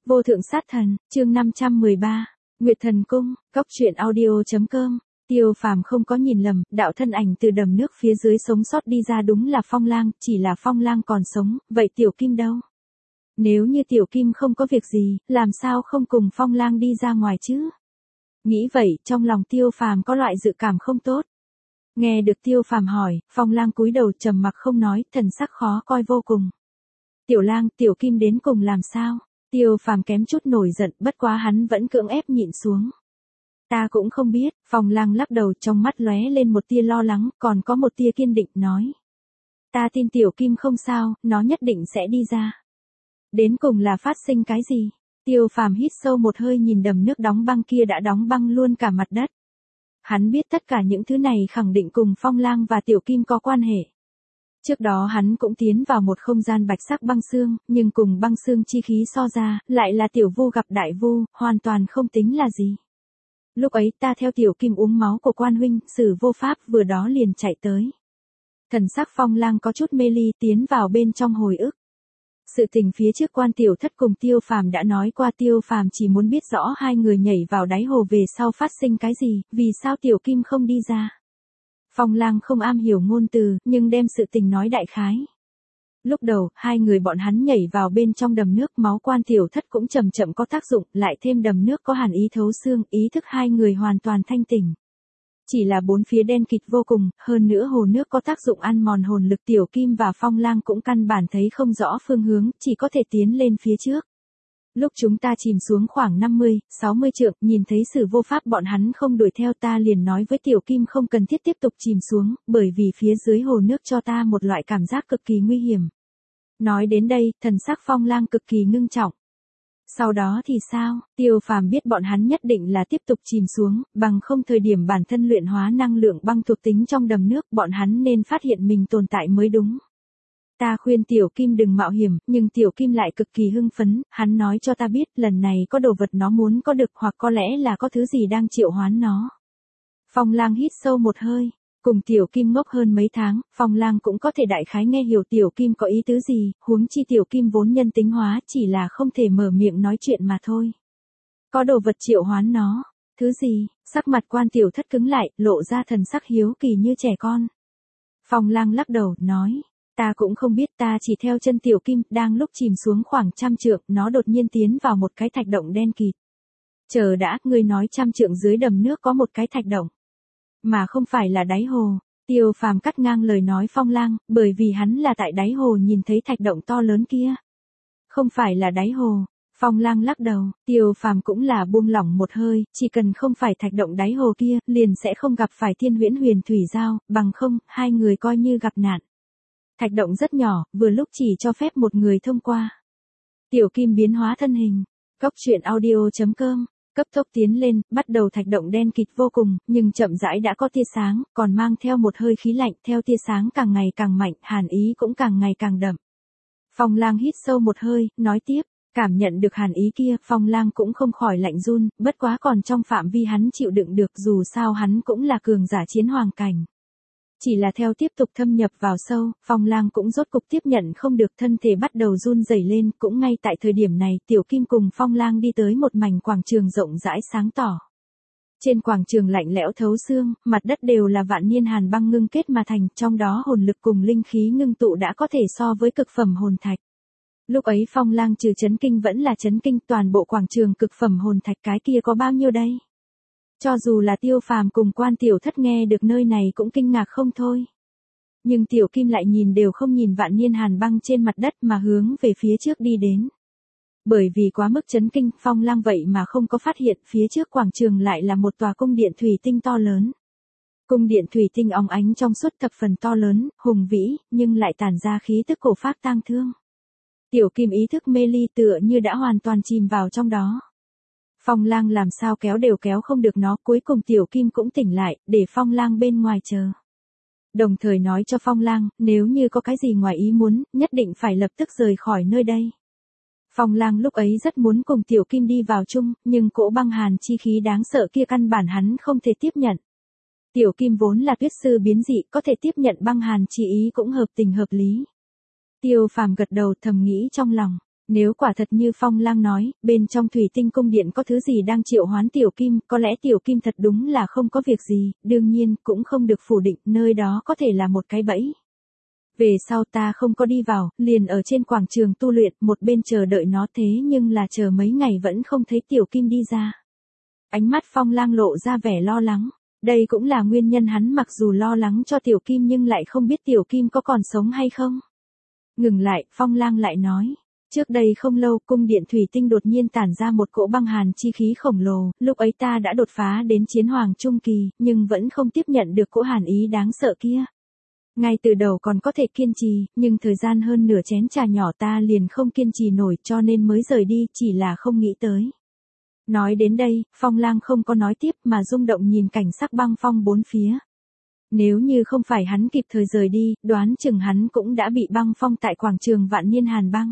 Vô thượng sát thần, chương 513, Nguyệt Thần Cung, Cốc truyện audio.com. Tiêu Phàm không có nhìn lầm, đạo thân ảnh từ đầm nước phía dưới sống sót đi ra đúng là Phong Lang, chỉ là Phong Lang còn sống, vậy Tiểu Kim đâu? Nếu như Tiểu Kim không có việc gì, làm sao không cùng Phong Lang đi ra ngoài chứ? Nghĩ vậy, trong lòng Tiêu Phàm có loại dự cảm không tốt. Nghe được Tiêu Phàm hỏi, Phong Lang cúi đầu trầm mặc không nói, thần sắc khó coi vô cùng. Tiểu Lang, Tiểu Kim đến cùng làm sao? Tiêu Phàm kém chút nổi giận, bất quá hắn vẫn cưỡng ép nhịn xuống. Ta cũng không biết, Phong Lang lắc đầu, trong mắt lóe lên một tia lo lắng, còn có một tia kiên định nói. Ta tin Tiểu Kim không sao, nó nhất định sẽ đi ra. Đến cùng là phát sinh cái gì? Tiêu Phàm hít sâu một hơi nhìn đầm nước đóng băng kia đã đóng băng luôn cả mặt đất. Hắn biết tất cả những thứ này khẳng định cùng Phong Lang và Tiểu Kim có quan hệ. Trước đó hắn cũng tiến vào một không gian bạch sắc băng xương, nhưng cùng băng xương chi khí so ra, lại là Tiểu Vu gặp Đại Vu, hoàn toàn không tính là gì. Lúc ấy ta theo Tiểu Kim uống máu của quan huynh, Sử Vô Pháp vừa đó liền chạy tới. Thần sắc Phong Lang có chút mê ly, tiến vào bên trong hồi ức. Sự tình phía trước Quan Tiểu Thất cùng Tiêu Phàm đã nói qua, Tiêu Phàm chỉ muốn biết rõ hai người nhảy vào đáy hồ về sau phát sinh cái gì, vì sao Tiểu Kim không đi ra. Phong Lang không am hiểu ngôn từ, nhưng đem sự tình nói đại khái. Lúc đầu, hai người bọn hắn nhảy vào bên trong đầm nước, máu Quan Tiểu Thất cũng chậm chậm có tác dụng, lại thêm đầm nước có hàn ý thấu xương, ý thức hai người hoàn toàn thanh tỉnh. Chỉ là bốn phía đen kịt vô cùng, hơn nữa hồ nước có tác dụng ăn mòn hồn lực, Tiểu Kim và Phong Lang cũng căn bản thấy không rõ phương hướng, chỉ có thể tiến lên phía trước. Lúc chúng ta chìm xuống khoảng 50-60 trượng, nhìn thấy Sử Vô Pháp bọn hắn không đuổi theo, ta liền nói với Tiểu Kim không cần thiết tiếp tục chìm xuống, bởi vì phía dưới hồ nước cho ta một loại cảm giác cực kỳ nguy hiểm. Nói đến đây, thần sắc Phong Lang cực kỳ ngưng trọng. Sau đó thì sao? Tiêu Phàm biết bọn hắn nhất định là tiếp tục chìm xuống, bằng không thời điểm bản thân luyện hóa năng lượng băng thuộc tính trong đầm nước, bọn hắn nên phát hiện mình tồn tại mới đúng. Ta khuyên Tiểu Kim đừng mạo hiểm, nhưng Tiểu Kim lại cực kỳ hưng phấn, hắn nói cho ta biết lần này có đồ vật nó muốn có được, hoặc có lẽ là có thứ gì đang triệu hoán nó. Phong Lang hít sâu một hơi. Cùng Tiểu Kim ngốc hơn mấy tháng, Phong Lang cũng có thể đại khái nghe hiểu Tiểu Kim có ý tứ gì, huống chi Tiểu Kim vốn nhân tính hóa, chỉ là không thể mở miệng nói chuyện mà thôi. Có đồ vật triệu hoán nó, thứ gì? Sắc mặt Quan Tiểu Thất cứng lại, lộ ra thần sắc hiếu kỳ như trẻ con. Phong Lang lắc đầu, nói, ta cũng không biết, ta chỉ theo chân Tiểu Kim, đang lúc chìm xuống khoảng 100 trượng, nó đột nhiên tiến vào một cái thạch động đen kịt. Chờ đã, ngươi nói 100 trượng dưới đầm nước có một cái thạch động. Mà không phải là đáy hồ. Tiêu Phàm cắt ngang lời nói Phong Lang, bởi vì hắn là tại đáy hồ nhìn thấy thạch động to lớn kia. Không phải là đáy hồ. Phong Lang lắc đầu, Tiêu Phàm cũng là buông lỏng một hơi, chỉ cần không phải thạch động đáy hồ kia, liền sẽ không gặp phải Thiên Huyễn Huyền Thủy Giao, bằng không, hai người coi như gặp nạn. Thạch động rất nhỏ, vừa lúc chỉ cho phép một người thông qua. Tiểu Kim biến hóa thân hình. Cốc truyện audio.com. Cấp tốc tiến lên, bắt đầu thạch động đen kịt vô cùng, nhưng chậm rãi đã có tia sáng, còn mang theo một hơi khí lạnh, theo tia sáng càng ngày càng mạnh, hàn ý cũng càng ngày càng đậm. Phong Lang hít sâu một hơi, nói tiếp, cảm nhận được hàn ý kia, Phong Lang cũng không khỏi lạnh run, bất quá còn trong phạm vi hắn chịu đựng được, dù sao hắn cũng là cường giả chiến hoàng cảnh. Chỉ là theo tiếp tục thâm nhập vào sâu, Phong Lang cũng rốt cục tiếp nhận không được, thân thể bắt đầu run rẩy lên, cũng ngay tại thời điểm này, Tiểu Kim cùng Phong Lang đi tới một mảnh quảng trường rộng rãi sáng tỏ. Trên quảng trường lạnh lẽo thấu xương, mặt đất đều là vạn niên hàn băng ngưng kết mà thành, trong đó hồn lực cùng linh khí ngưng tụ đã có thể so với cực phẩm hồn thạch. Lúc ấy Phong Lang trừ chấn kinh vẫn là chấn kinh, toàn bộ quảng trường cực phẩm hồn thạch cái kia có bao nhiêu đây? Cho dù là Tiêu Phàm cùng Quan Tiểu Thất nghe được nơi này cũng kinh ngạc không thôi. Nhưng Tiểu Kim lại nhìn đều không nhìn vạn niên hàn băng trên mặt đất mà hướng về phía trước đi đến. Bởi vì quá mức chấn kinh, Phong Lang vậy mà không có phát hiện phía trước quảng trường lại là một tòa cung điện thủy tinh to lớn. Cung điện thủy tinh óng ánh trong suốt, thập phần to lớn, hùng vĩ, nhưng lại tản ra khí tức cổ phác tang thương. Tiểu Kim ý thức mê ly, tựa như đã hoàn toàn chìm vào trong đó. Phong Lang làm sao kéo đều kéo không được nó, cuối cùng Tiểu Kim cũng tỉnh lại, để Phong Lang bên ngoài chờ. Đồng thời nói cho Phong Lang, nếu như có cái gì ngoài ý muốn, nhất định phải lập tức rời khỏi nơi đây. Phong Lang lúc ấy rất muốn cùng Tiểu Kim đi vào chung, nhưng cỗ băng hàn chi khí đáng sợ kia căn bản hắn không thể tiếp nhận. Tiểu Kim vốn là tuyết sư biến dị, có thể tiếp nhận băng hàn chi ý cũng hợp tình hợp lý. Tiêu Phàm gật đầu thầm nghĩ trong lòng. Nếu quả thật như Phong Lang nói, bên trong thủy tinh cung điện có thứ gì đang triệu hoán Tiểu Kim, có lẽ Tiểu Kim thật đúng là không có việc gì, đương nhiên cũng không được phủ định, nơi đó có thể là một cái bẫy. Về sau ta không có đi vào, liền ở trên quảng trường tu luyện, một bên chờ đợi nó, thế nhưng là chờ mấy ngày vẫn không thấy Tiểu Kim đi ra. Ánh mắt Phong Lang lộ ra vẻ lo lắng. Đây cũng là nguyên nhân hắn mặc dù lo lắng cho Tiểu Kim nhưng lại không biết Tiểu Kim có còn sống hay không. Ngừng lại, Phong Lang lại nói. Trước đây không lâu, cung điện thủy tinh đột nhiên tản ra một cỗ băng hàn chi khí khổng lồ, lúc ấy ta đã đột phá đến chiến hoàng trung kỳ, nhưng vẫn không tiếp nhận được cỗ hàn ý đáng sợ kia. Ngay từ đầu còn có thể kiên trì, nhưng thời gian hơn nửa chén trà nhỏ ta liền không kiên trì nổi cho nên mới rời đi, chỉ là không nghĩ tới. Nói đến đây, Phong Lang không có nói tiếp mà rung động nhìn cảnh sắc băng phong bốn phía. Nếu như không phải hắn kịp thời rời đi, đoán chừng hắn cũng đã bị băng phong tại quảng trường vạn niên hàn băng.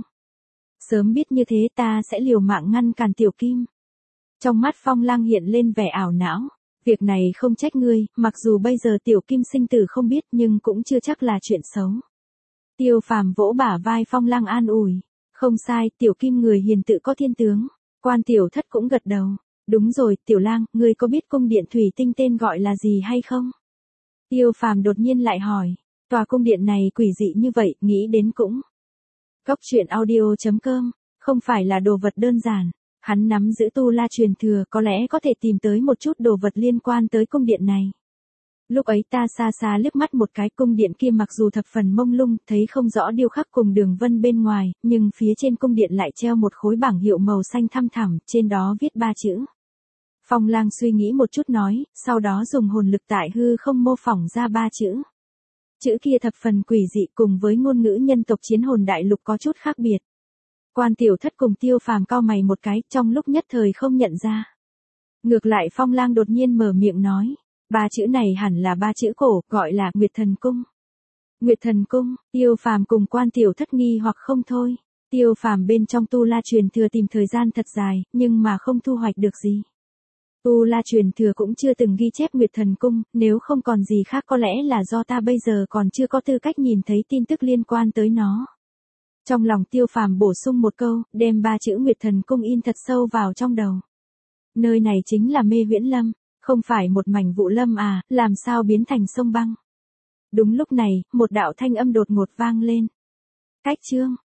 Sớm biết như thế ta sẽ liều mạng ngăn cản Tiểu Kim. Trong mắt Phong Lang hiện lên vẻ ảo não. Việc này không trách ngươi, mặc dù bây giờ Tiểu Kim sinh tử không biết nhưng cũng chưa chắc là chuyện xấu. Tiêu Phàm vỗ bả vai Phong Lang an ủi. Không sai, Tiểu Kim người hiền tự có thiên tướng. Quan Tiểu Thất cũng gật đầu. Đúng rồi, Tiểu Lang, ngươi có biết cung điện thủy tinh tên gọi là gì hay không? Tiêu Phàm đột nhiên lại hỏi. Tòa cung điện này quỷ dị như vậy, nghĩ đến cũng. Cốc truyện audio.com, không phải là đồ vật đơn giản. Hắn nắm giữ tu la truyền thừa, có lẽ có thể tìm tới một chút đồ vật liên quan tới cung điện này. Lúc ấy ta xa xa liếc mắt một cái, cung điện kia mặc dù thập phần mông lung, thấy không rõ điêu khắc cùng đường vân bên ngoài, nhưng phía trên cung điện lại treo một khối bảng hiệu màu xanh thăm thẳm, trên đó viết 3 chữ. Phong Lang suy nghĩ một chút nói, sau đó dùng hồn lực tại hư không mô phỏng ra 3 chữ. Chữ kia thập phần quỷ dị, cùng với ngôn ngữ nhân tộc Chiến Hồn Đại Lục có chút khác biệt. Quan Tiểu Thất cùng Tiêu Phàm cau mày một cái, trong lúc nhất thời không nhận ra. Ngược lại Phong Lang đột nhiên mở miệng nói, 3 chữ này hẳn là 3 chữ cổ, gọi là Nguyệt Thần Cung. Nguyệt Thần Cung, Tiêu Phàm cùng Quan Tiểu Thất nghi hoặc không thôi. Tiêu Phàm bên trong tu la truyền thừa tìm thời gian thật dài, nhưng mà không thu hoạch được gì. Tu la truyền thừa cũng chưa từng ghi chép Nguyệt Thần Cung, nếu không còn gì khác có lẽ là do ta bây giờ còn chưa có tư cách nhìn thấy tin tức liên quan tới nó. Trong lòng Tiêu Phàm bổ sung một câu, đem 3 chữ Nguyệt Thần Cung in thật sâu vào trong đầu. Nơi này chính là Mê Viễn Lâm, không phải một mảnh vụ lâm à, làm sao biến thành sông băng. Đúng lúc này, một đạo thanh âm đột ngột vang lên. Cách chương